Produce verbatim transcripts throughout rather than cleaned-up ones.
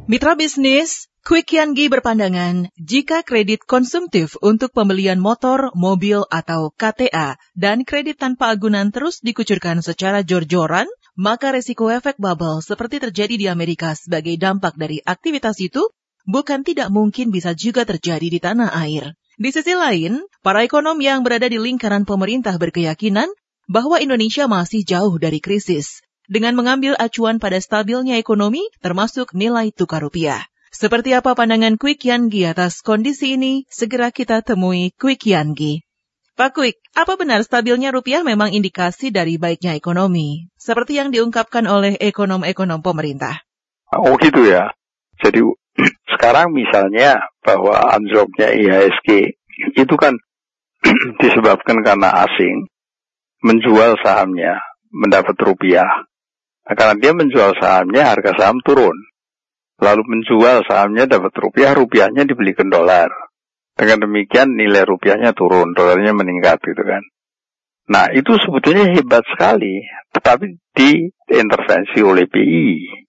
Mitra bisnis, Quick Yanggi berpandangan jika kredit konsumtif untuk pembelian motor, mobil atau K T A dan kredit tanpa agunan terus dikucurkan secara jor-joran, maka resiko efek bubble seperti terjadi di Amerika sebagai dampak dari aktivitas itu bukan tidak mungkin bisa juga terjadi di tanah air. Di sisi lain, para ekonom yang berada di lingkaran pemerintah berkeyakinan bahwa Indonesia masih jauh dari krisis dengan mengambil acuan pada stabilnya ekonomi termasuk nilai tukar rupiah. Seperti apa pandangan Quick Yanggi atas kondisi ini? Segera kita temui Quick Yanggi. Pak Quick, apa benar stabilnya rupiah memang indikasi dari baiknya ekonomi? Seperti yang diungkapkan oleh ekonom-ekonom pemerintah. Oh gitu ya. Jadi sekarang misalnya bahwa anjloknya I H S G itu kan disebabkan karena asing menjual sahamnya, mendapat rupiah. Nah, karena dia menjual sahamnya, harga saham turun. Lalu menjual sahamnya dapat rupiah, rupiahnya dibelikan dolar. Dengan demikian nilai rupiahnya turun, dolarnya meningkat gitu kan. Nah itu sebetulnya hebat sekali, tetapi diintervensi oleh B I.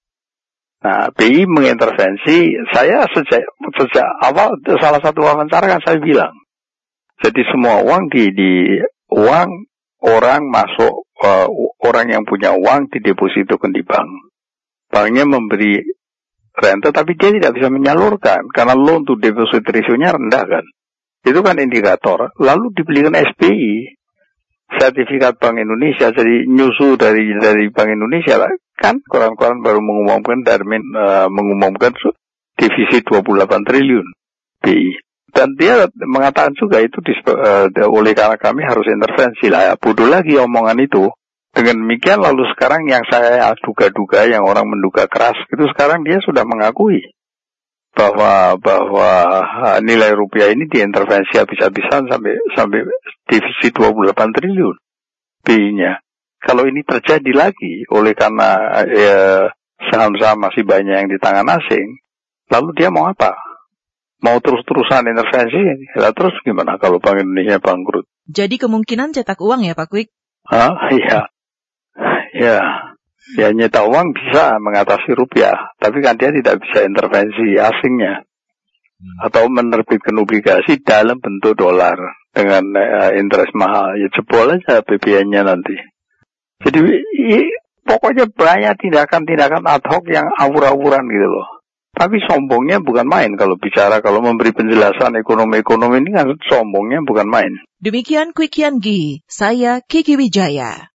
Nah B I mengintervensi, saya sejak, sejak awal, salah satu wawancara kan saya bilang. Jadi semua uang di, di uang orang masuk, uh, orang yang punya uang didepositokan di bank. Banknya memberi renta, tapi dia tidak bisa menyalurkan karena loan to deposit ratio-nya rendah kan. Itu kan indikator. Lalu dibelikan S B I, sertifikat Bank Indonesia, jadi nyusu dari dari Bank Indonesia lah. Kan koran-koran baru mengumumkan Darmin uh, mengumumkan defisit dua puluh delapan triliun B I. Dan dia mengatakan juga itu uh, oleh karena kami harus intervensi lah. Ya, bodoh lagi omongan itu. Dengan demikian lalu sekarang yang saya duga-duga, yang orang menduga keras, itu sekarang dia sudah mengakui bahwa bahwa nilai rupiah ini diintervensi habis-habisan sampai sampai defisit dua puluh delapan triliun B I-nya. Kalau ini terjadi lagi oleh karena ya, saham-saham masih banyak yang di tangan asing, lalu dia mau apa? Mau terus-terusan intervensi? Lah terus gimana kalau Bank Indonesia bangkrut? Jadi kemungkinan cetak uang ya Pak Quick? Hah? Iya. Ya, ya nyetak uang bisa mengatasi rupiah, tapi kan dia tidak bisa intervensi asingnya. Atau menerbitkan obligasi dalam bentuk dolar dengan uh, interest mahal. Ya jebol aja B B N-nya nanti. Jadi i, pokoknya banyak tindakan-tindakan ad hoc yang awur-awuran gitu loh. Tapi sombongnya bukan main kalau bicara, kalau memberi penjelasan ekonomi-ekonomi ini kan sombongnya bukan main. Demikian Quick Yanggi, saya Kiki Wijaya.